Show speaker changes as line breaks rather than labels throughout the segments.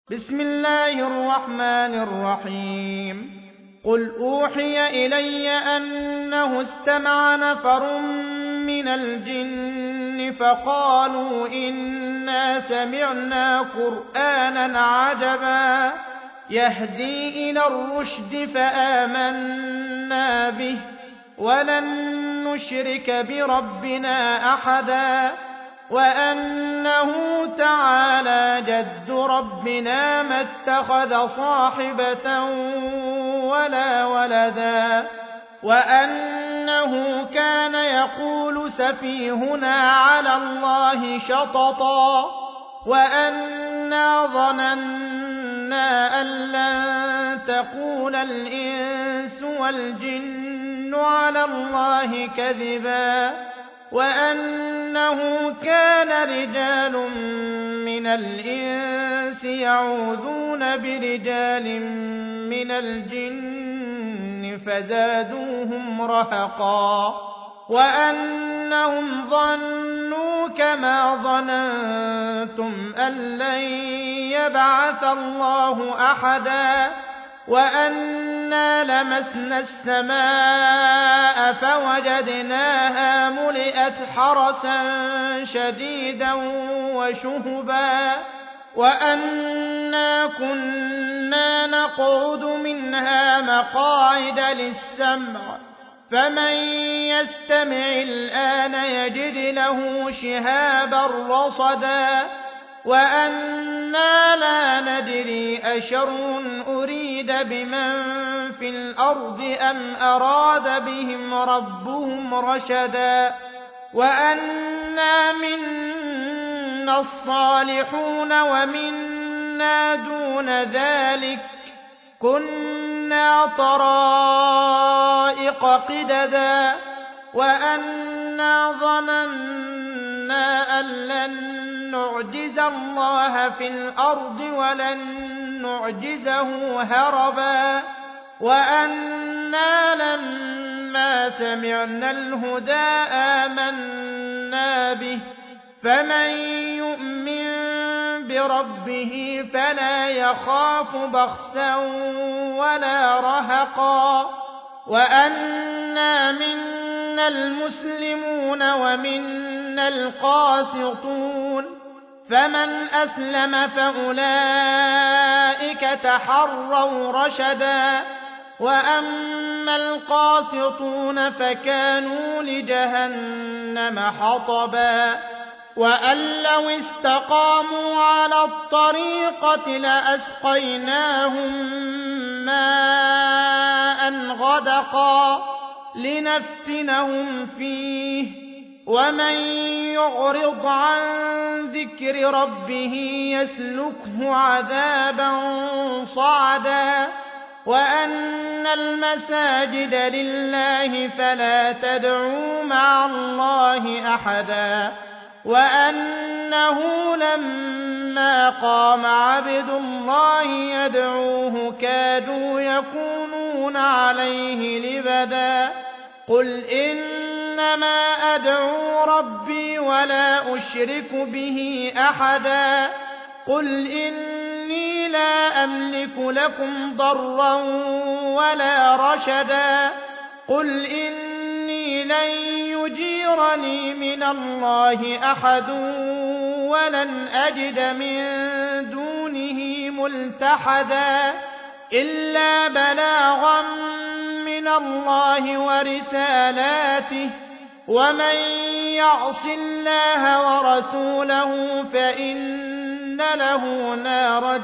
بسم الله الرحمن الرحيم قل أوحي إلي أنه استمع نفر من الجن فقالوا إنا سمعنا قرآنا عجبا يهدي إلى الرشد فآمنا به ولن نشرك بربنا أحدا وأنه تعالى جد ربنا ما اتخذ صاحبة ولا ولدا وأنه كان يقول سفيهنا على الله شططا وأنا ظننا أن لن تقول الإنس والجن على الله كذبا وأنه كان رجال من الإنس يعوذون برجال من الجن فزادوهم رهقا وأنهم ظنوا كما ظننتم أن لن يبعث الله أحدا وأنا لمسنا السماء فوجدناها ملئت حرسا شديدا وشهبا وأنا كنا نقعد منها مقاعد للسمع فمن يستمع الآن يجد له شهابا رصدا وأنا لا ندري أشر أريد بمن في الأرض أم أراد بهم ربهم رشدا وأنا منا الصالحون ومنا دون ذلك كنا طرائق قددا وأنا ظننا أن لن نعجز الله في الأرض ولن نعجزه هربا وأنا لما سمعنا الهدى آمنا به فمن يؤمن بربه فلا يخاف بخسا ولا رهقا وأنا منا المسلمون ومنا القاسطون فمن أسلم فأولئك تحروا رشدا وأما القاسطون فكانوا لجهنم حطبا وأن لو استقاموا على الطريقة لأسقيناهم ماء غدقا لنفتنهم فيه ومن يعرض عن ذكر ربه يسلكه عذابا صعدا وأن المساجد لله فلا تدعوا مع الله أحدا وأنه لما قام عبد الله يدعوه كادوا يكونون عليه لبدا قل إنما أدعو ربي ولا أشرك به أحدا قل إني لا أملك لكم ضرا ولا رشدا قل إني لن يجيرني من الله أحد ولن أجد من دونه ملتحدا إلا بلاغا من الله ورسالاته ومن يعص الله ورسوله فإن له نار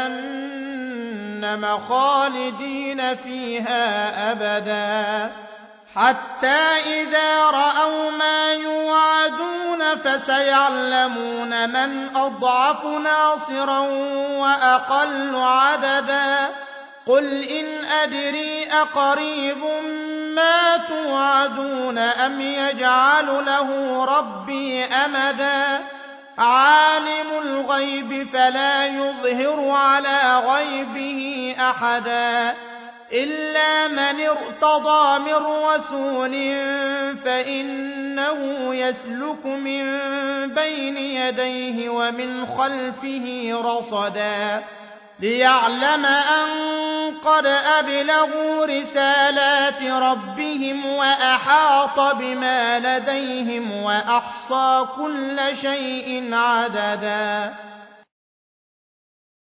جهنم خالدين فيها أبدا حتى إذا رأوا ما يوعدون فسيعلمون من أضعف ناصرا وأقل عددا قل إن أدري أقريب ما توعدون أم يجعل له ربي أمدا عالم الغيب فلا يظهر على غيبه أحدا إلا من ارتضى من رسول فإنه يسلك من بين يديه ومن خلفه رصدا ليعلم أن قد أبلغوا رسالات ربهم وأحاط بما لديهم وأحصى كل شيء عددا